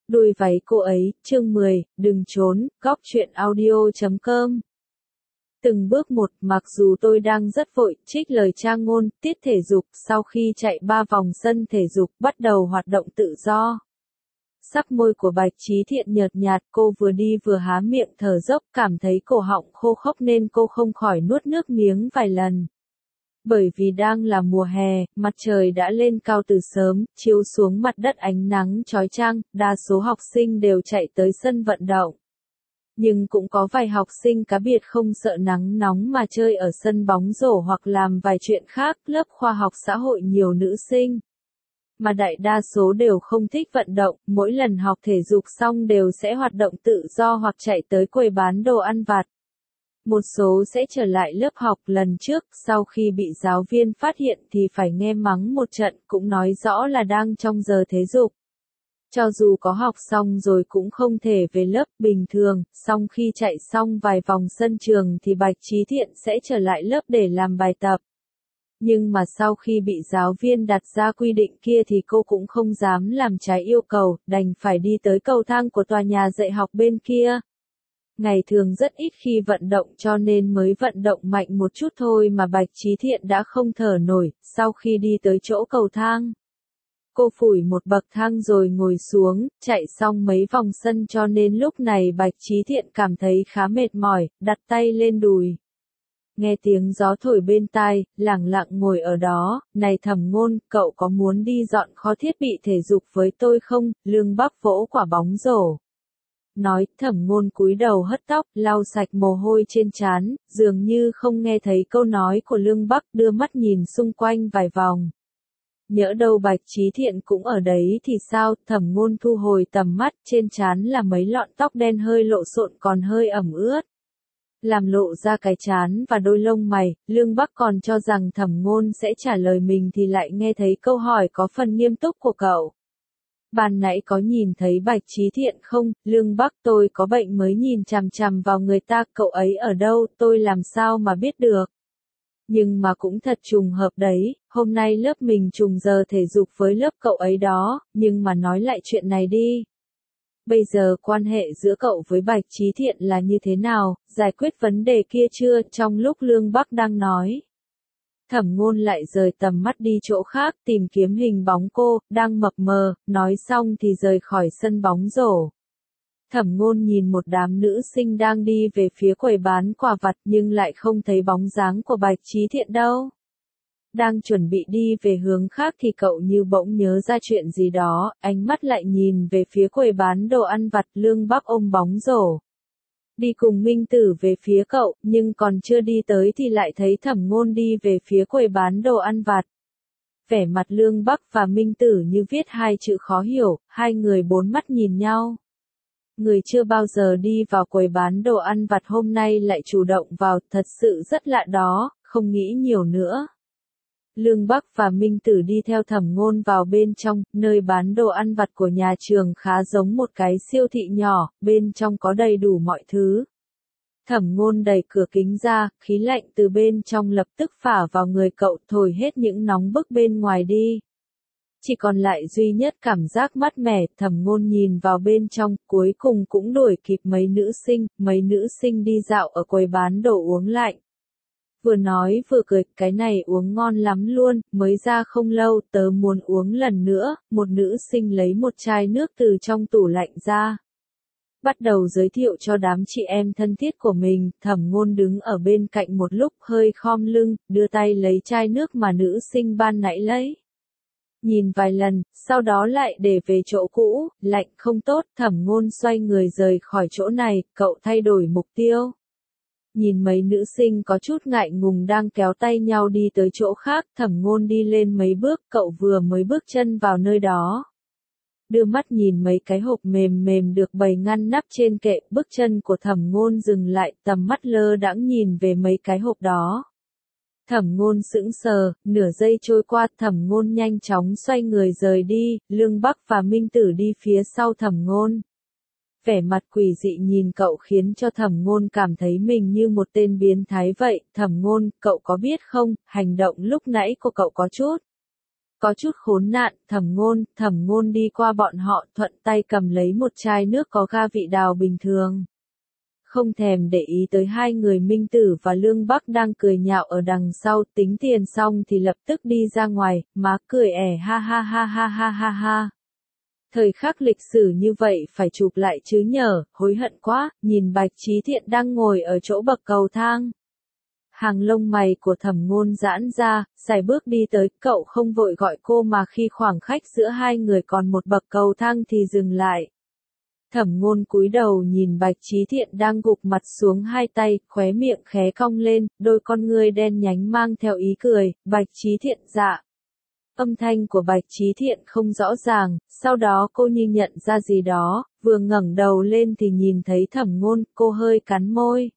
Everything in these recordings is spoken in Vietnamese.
Đuôi váy cô ấy, chương 10, đừng trốn, góc truyện audio.com. Từng bước một, mặc dù tôi đang rất vội, trích lời Trang Ngôn, tiết thể dục, sau khi chạy 3 vòng sân thể dục, bắt đầu hoạt động tự do. Sắc môi của Bạch Chí Thiện nhợt nhạt, cô vừa đi vừa há miệng thở dốc, cảm thấy cổ họng khô khốc nên cô không khỏi nuốt nước miếng vài lần. Bởi vì đang là mùa hè, mặt trời đã lên cao từ sớm, chiếu xuống mặt đất ánh nắng chói chang, đa số học sinh đều chạy tới sân vận động. Nhưng cũng có vài học sinh cá biệt không sợ nắng nóng mà chơi ở sân bóng rổ hoặc làm vài chuyện khác, lớp khoa học xã hội nhiều nữ sinh. Mà đại đa số đều không thích vận động, mỗi lần học thể dục xong đều sẽ hoạt động tự do hoặc chạy tới quầy bán đồ ăn vặt. Một số sẽ trở lại lớp học lần trước, sau khi bị giáo viên phát hiện thì phải nghe mắng một trận, cũng nói rõ là đang trong giờ thể dục. Cho dù có học xong rồi cũng không thể về lớp bình thường, xong khi chạy xong vài vòng sân trường thì Bạch Chí Thiện sẽ trở lại lớp để làm bài tập. Nhưng mà sau khi bị giáo viên đặt ra quy định kia thì cô cũng không dám làm trái yêu cầu, đành phải đi tới cầu thang của tòa nhà dạy học bên kia. Ngày thường rất ít khi vận động cho nên mới vận động mạnh một chút thôi mà Bạch Chí Thiện đã không thở nổi, sau khi đi tới chỗ cầu thang. Cô phủi một bậc thang rồi ngồi xuống, chạy xong mấy vòng sân cho nên lúc này Bạch Chí Thiện cảm thấy khá mệt mỏi, đặt tay lên đùi. Nghe tiếng gió thổi bên tai, lẳng lặng ngồi ở đó, này Thẩm Ngôn, cậu có muốn đi dọn kho thiết bị thể dục với tôi không? Lương Bắc vỗ quả bóng rổ. Nói, Thẩm Ngôn cúi đầu hất tóc, lau sạch mồ hôi trên trán, dường như không nghe thấy câu nói của Lương Bắc, đưa mắt nhìn xung quanh vài vòng. Nhỡ đâu Bạch Chí Thiện cũng ở đấy thì sao? Thẩm Ngôn thu hồi tầm mắt, trên trán là mấy lọn tóc đen hơi lộ xộn còn hơi ẩm ướt. Làm lộ ra cái trán và đôi lông mày, Lương Bắc còn cho rằng Thẩm Ngôn sẽ trả lời mình thì lại nghe thấy câu hỏi có phần nghiêm túc của cậu. Ban nãy có nhìn thấy Bạch Chí Thiện không? Lương Bắc, tôi có bệnh mới nhìn chằm chằm vào người ta, cậu ấy ở đâu, tôi làm sao mà biết được. Nhưng mà cũng thật trùng hợp đấy, hôm nay lớp mình trùng giờ thể dục với lớp cậu ấy đó, nhưng mà nói lại chuyện này đi. Bây giờ quan hệ giữa cậu với Bạch Chí Thiện là như thế nào, giải quyết vấn đề kia chưa? Trong lúc Lương Bắc đang nói, Thẩm Ngôn lại rời tầm mắt đi chỗ khác tìm kiếm hình bóng cô, đang mập mờ, nói xong thì rời khỏi sân bóng rổ. Thẩm Ngôn nhìn một đám nữ sinh đang đi về phía quầy bán quà vặt nhưng lại không thấy bóng dáng của Bạch Chí Thiện đâu. Đang chuẩn bị đi về hướng khác thì cậu như bỗng nhớ ra chuyện gì đó, ánh mắt lại nhìn về phía quầy bán đồ ăn vặt. Lương Bắc ôm bóng rổ. Đi cùng Minh Tử về phía cậu, nhưng còn chưa đi tới thì lại thấy Thẩm Ngôn đi về phía quầy bán đồ ăn vặt. Vẻ mặt Lương Bắc và Minh Tử như viết hai chữ khó hiểu, hai người bốn mắt nhìn nhau. Người chưa bao giờ đi vào quầy bán đồ ăn vặt hôm nay lại chủ động vào, thật sự rất lạ đó, không nghĩ nhiều nữa. Lương Bắc và Minh Tử đi theo Thẩm Ngôn vào bên trong, nơi bán đồ ăn vặt của nhà trường khá giống một cái siêu thị nhỏ, bên trong có đầy đủ mọi thứ. Thẩm Ngôn đẩy cửa kính ra, khí lạnh từ bên trong lập tức phả vào người cậu, thổi hết những nóng bức bên ngoài đi. Chỉ còn lại duy nhất cảm giác mát mẻ. Thẩm Ngôn nhìn vào bên trong, cuối cùng cũng đuổi kịp mấy nữ sinh đi dạo ở quầy bán đồ uống lạnh. Vừa nói vừa cười, cái này uống ngon lắm luôn, mới ra không lâu, tớ muốn uống lần nữa. Một nữ sinh lấy một chai nước từ trong tủ lạnh ra. Bắt đầu giới thiệu cho đám chị em thân thiết của mình. Thẩm Ngôn đứng ở bên cạnh một lúc, hơi khom lưng, đưa tay lấy chai nước mà nữ sinh ban nãy lấy. Nhìn vài lần, sau đó lại để về chỗ cũ. Lạnh không tốt. Thẩm Ngôn xoay người rời khỏi chỗ này, cậu thay đổi mục tiêu. Nhìn mấy nữ sinh có chút ngại ngùng đang kéo tay nhau đi tới chỗ khác, Thẩm Ngôn đi lên mấy bước, cậu vừa mới bước chân vào nơi đó. Đưa mắt nhìn mấy cái hộp mềm mềm được bày ngăn nắp trên kệ, bước chân của Thẩm Ngôn dừng lại, tầm mắt lơ đãng nhìn về mấy cái hộp đó. Thẩm Ngôn sững sờ, nửa giây trôi qua, Thẩm Ngôn nhanh chóng xoay người rời đi, Lương Bắc và Minh Tử đi phía sau Thẩm Ngôn. Vẻ mặt quỷ dị nhìn cậu khiến cho Thẩm Ngôn cảm thấy mình như một tên biến thái vậy. Thẩm Ngôn, cậu có biết không, hành động lúc nãy của cậu có chút Có chút khốn nạn, thẩm ngôn đi qua bọn họ thuận tay cầm lấy một chai nước có ga vị đào bình thường. Không thèm để ý tới hai người Minh Tử và Lương Bắc đang cười nhạo ở đằng sau, tính tiền xong thì lập tức đi ra ngoài, má cười ẻ ha ha ha ha ha ha ha. Thời khắc lịch sử như vậy phải chụp lại chứ nhở, hối hận quá, nhìn Bạch Chí Thiện đang ngồi ở chỗ bậc cầu thang. Hàng lông mày của thẩm ngôn giãn ra, sải bước đi tới, cậu không vội gọi cô mà khi khoảng cách giữa hai người còn một bậc cầu thang thì dừng lại. Thẩm ngôn cúi đầu nhìn Bạch Chí Thiện đang gục mặt xuống hai tay, khóe miệng khé cong lên, đôi con ngươi đen nhánh mang theo ý cười, Bạch Chí Thiện dạ. Âm thanh của Bạch Chí Thiện không rõ ràng, sau đó cô như nhận ra gì đó, vừa ngẩng đầu lên thì nhìn thấy thẩm ngôn, cô hơi cắn môi.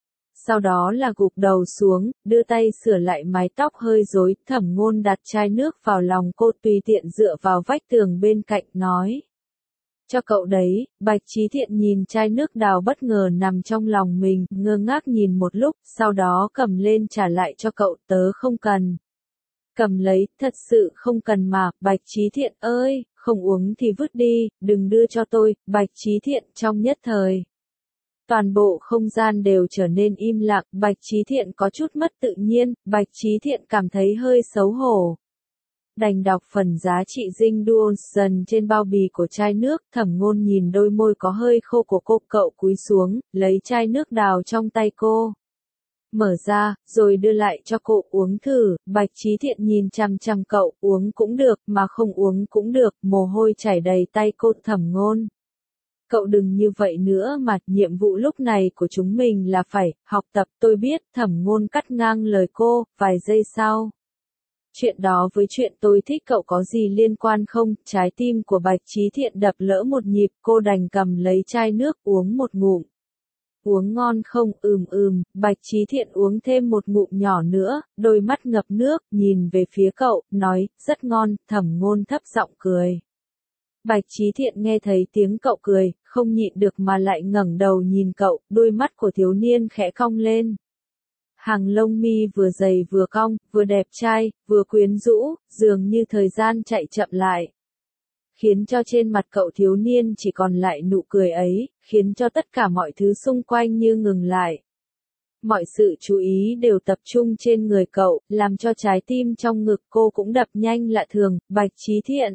Sau đó là gục đầu xuống, đưa tay sửa lại mái tóc hơi rối, thẩm ngôn đặt chai nước vào lòng cô tùy tiện dựa vào vách tường bên cạnh nói. Cho cậu đấy, Bạch Chí Thiện nhìn chai nước đào bất ngờ nằm trong lòng mình, ngơ ngác nhìn một lúc, sau đó cầm lên trả lại cho cậu, tớ không cần. Cầm lấy, thật sự không cần mà, Bạch Chí Thiện ơi, không uống thì vứt đi, đừng đưa cho tôi, Bạch Chí Thiện trong nhất thời. Toàn bộ không gian đều trở nên im lặng, Bạch Chí Thiện có chút mất tự nhiên, Bạch Chí Thiện cảm thấy hơi xấu hổ. Đành đọc phần giá trị dinh dual dần trên bao bì của chai nước, thẩm ngôn nhìn đôi môi có hơi khô của cô, cậu cúi xuống, lấy chai nước đào trong tay cô. Mở ra, rồi đưa lại cho cô uống thử, Bạch Chí Thiện nhìn chằm chằm cậu, uống cũng được, mà không uống cũng được, mồ hôi chảy đầy tay cô, thẩm ngôn. Cậu đừng như vậy nữa mà, nhiệm vụ lúc này của chúng mình là phải học tập, tôi biết, thẩm ngôn cắt ngang lời cô, vài giây sau. Chuyện đó với chuyện tôi thích cậu có gì liên quan không? Trái tim của Bạch Chí Thiện đập lỡ một nhịp, cô đành cầm lấy chai nước uống một ngụm. Uống ngon không? Bạch Chí Thiện uống thêm một ngụm nhỏ nữa, đôi mắt ngập nước, nhìn về phía cậu, nói, rất ngon, thẩm ngôn thấp giọng cười. Bạch Chí Thiện nghe thấy tiếng cậu cười, không nhịn được mà lại ngẩng đầu nhìn cậu, đôi mắt của thiếu niên khẽ cong lên. Hàng lông mi vừa dày vừa cong, vừa đẹp trai, vừa quyến rũ, dường như thời gian chạy chậm lại. Khiến cho trên mặt cậu thiếu niên chỉ còn lại nụ cười ấy, khiến cho tất cả mọi thứ xung quanh như ngừng lại. Mọi sự chú ý đều tập trung trên người cậu, làm cho trái tim trong ngực cô cũng đập nhanh lạ thường, Bạch Chí Thiện.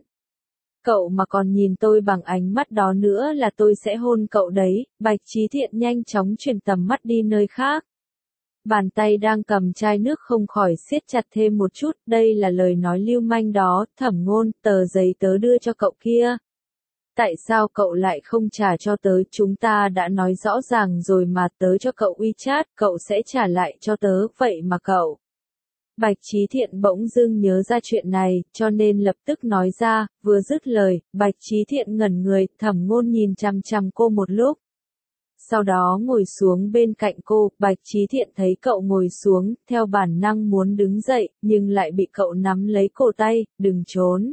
Cậu mà còn nhìn tôi bằng ánh mắt đó nữa là tôi sẽ hôn cậu đấy, Bạch Chí Thiện nhanh chóng chuyển tầm mắt đi nơi khác. Bàn tay đang cầm chai nước không khỏi siết chặt thêm một chút, đây là lời nói lưu manh đó, thẩm ngôn, tờ giấy tớ đưa cho cậu kia. Tại sao cậu lại không trả cho tớ, chúng ta đã nói rõ ràng rồi mà, tớ cho cậu WeChat, cậu sẽ trả lại cho tớ, vậy mà cậu. Bạch Chí Thiện bỗng dưng nhớ ra chuyện này, cho nên lập tức nói ra, vừa dứt lời, Bạch Chí Thiện ngẩn người, thẩm ngôn nhìn chằm chằm cô một lúc. Sau đó ngồi xuống bên cạnh cô, Bạch Chí Thiện thấy cậu ngồi xuống, theo bản năng muốn đứng dậy, nhưng lại bị cậu nắm lấy cổ tay, đừng trốn.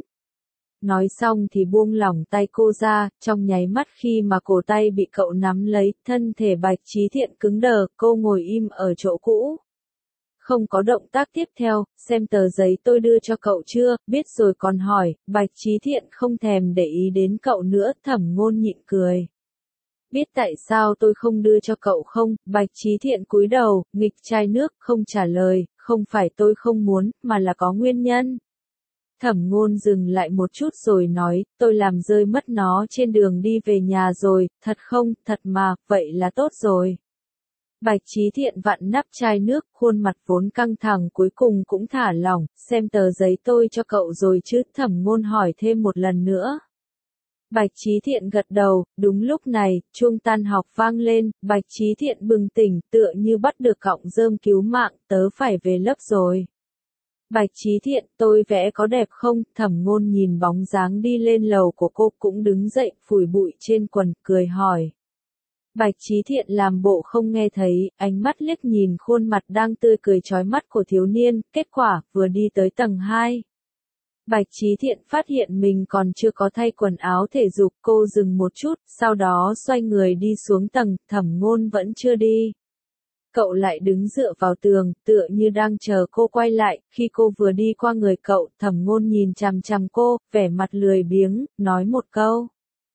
Nói xong thì buông lỏng tay cô ra, trong nháy mắt khi mà cổ tay bị cậu nắm lấy, thân thể Bạch Chí Thiện cứng đờ, cô ngồi im ở chỗ cũ. Không có động tác tiếp theo, xem tờ giấy tôi đưa cho cậu chưa, biết rồi còn hỏi, Bạch Chí Thiện không thèm để ý đến cậu nữa, thẩm ngôn nhịn cười. Biết tại sao tôi không đưa cho cậu không? Bạch Chí Thiện cúi đầu, nghịch chai nước, không trả lời, không phải tôi không muốn, mà là có nguyên nhân. Thẩm ngôn dừng lại một chút rồi nói, tôi làm rơi mất nó trên đường đi về nhà rồi, thật không, thật mà, vậy là tốt rồi. Bạch Chí Thiện vặn nắp chai nước, khuôn mặt vốn căng thẳng cuối cùng cũng thả lỏng, xem tờ giấy tôi cho cậu rồi chứ, thẩm ngôn hỏi thêm một lần nữa. Bạch Chí Thiện gật đầu, đúng lúc này, chuông tan học vang lên, Bạch Chí Thiện bừng tỉnh, tựa như bắt được cọng rơm cứu mạng, tớ phải về lớp rồi. Bạch Chí Thiện, tôi vẽ có đẹp không? Thẩm ngôn nhìn bóng dáng đi lên lầu của cô cũng đứng dậy, phủi bụi trên quần, cười hỏi. Bạch Chí Thiện làm bộ không nghe thấy, ánh mắt liếc nhìn khuôn mặt đang tươi cười chói mắt của thiếu niên, kết quả, vừa đi tới tầng 2. Bạch Chí Thiện phát hiện mình còn chưa có thay quần áo thể dục, cô dừng một chút, sau đó xoay người đi xuống tầng, thẩm ngôn vẫn chưa đi. Cậu lại đứng dựa vào tường, tựa như đang chờ cô quay lại, khi cô vừa đi qua người cậu, Thẩm Ngôn nhìn chằm chằm cô, vẻ mặt lười biếng, nói một câu.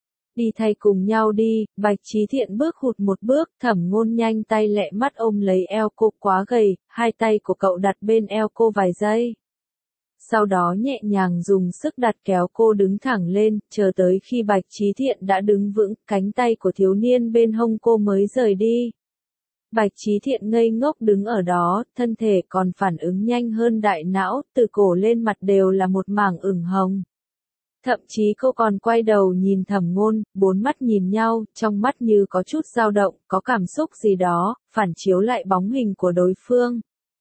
Đi thay cùng nhau đi, Bạch Chí Thiện bước hụt một bước, Thẩm Ngôn nhanh tay lẹ mắt ôm lấy eo cô quá gầy, hai tay của cậu đặt bên eo cô vài giây. Sau đó nhẹ nhàng dùng sức đặt kéo cô đứng thẳng lên, chờ tới khi Bạch Chí Thiện đã đứng vững, cánh tay của thiếu niên bên hông cô mới rời đi. Bạch Chí Thiện ngây ngốc đứng ở đó, thân thể còn phản ứng nhanh hơn đại não, từ cổ lên mặt đều là một mảng ửng hồng. Thậm chí cô còn quay đầu nhìn Thẩm Ngôn, bốn mắt nhìn nhau, trong mắt như có chút dao động, có cảm xúc gì đó, phản chiếu lại bóng hình của đối phương.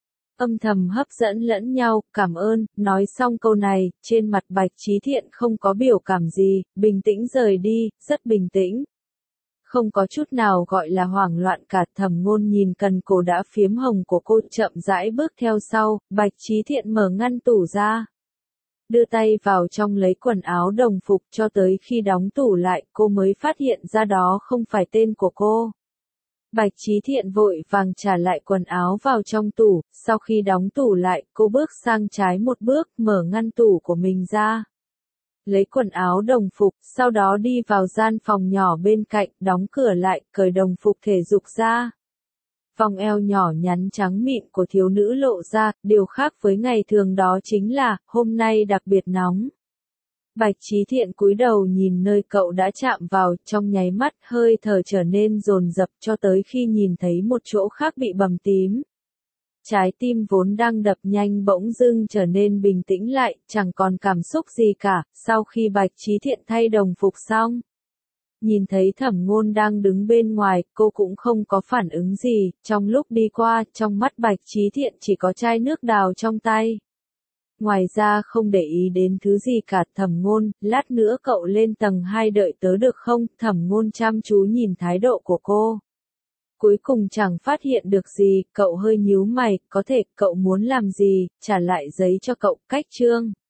Âm thầm hấp dẫn lẫn nhau, cảm ơn, nói xong câu này, trên mặt Bạch Chí Thiện không có biểu cảm gì, bình tĩnh rời đi, rất bình tĩnh. Không có chút nào gọi là hoảng loạn cả. Thẩm Ngôn nhìn cần cổ đã phiếm hồng của cô, chậm rãi bước theo sau, Bạch Chí Thiện mở ngăn tủ ra. Đưa tay vào trong lấy quần áo đồng phục, cho tới khi đóng tủ lại, cô mới phát hiện ra đó không phải tên của cô. Bạch Chí Thiện vội vàng trả lại quần áo vào trong tủ, sau khi đóng tủ lại, cô bước sang trái một bước, mở ngăn tủ của mình ra. Lấy quần áo đồng phục, sau đó đi vào gian phòng nhỏ bên cạnh, đóng cửa lại, cởi đồng phục thể dục ra. Vòng eo nhỏ nhắn trắng mịn của thiếu nữ lộ ra, điều khác với ngày thường đó chính là, hôm nay đặc biệt nóng. Bạch Chí Thiện cúi đầu nhìn nơi cậu đã chạm vào, trong nháy mắt hơi thở trở nên dồn dập cho tới khi nhìn thấy một chỗ khác bị bầm tím. Trái tim vốn đang đập nhanh bỗng dưng trở nên bình tĩnh lại, chẳng còn cảm xúc gì cả, sau khi Bạch Chí Thiện thay đồng phục xong. Nhìn thấy Thẩm Ngôn đang đứng bên ngoài, cô cũng không có phản ứng gì, trong lúc đi qua, trong mắt Bạch Chí Thiện chỉ có chai nước đào trong tay. Ngoài ra không để ý đến thứ gì cả. Thẩm Ngôn, lát nữa cậu lên tầng 2 đợi tớ được không? Thẩm Ngôn chăm chú nhìn thái độ của cô. Cuối cùng chẳng phát hiện được gì, cậu hơi nhíu mày, có thể cậu muốn làm gì, trả lại giấy cho cậu, cách chương.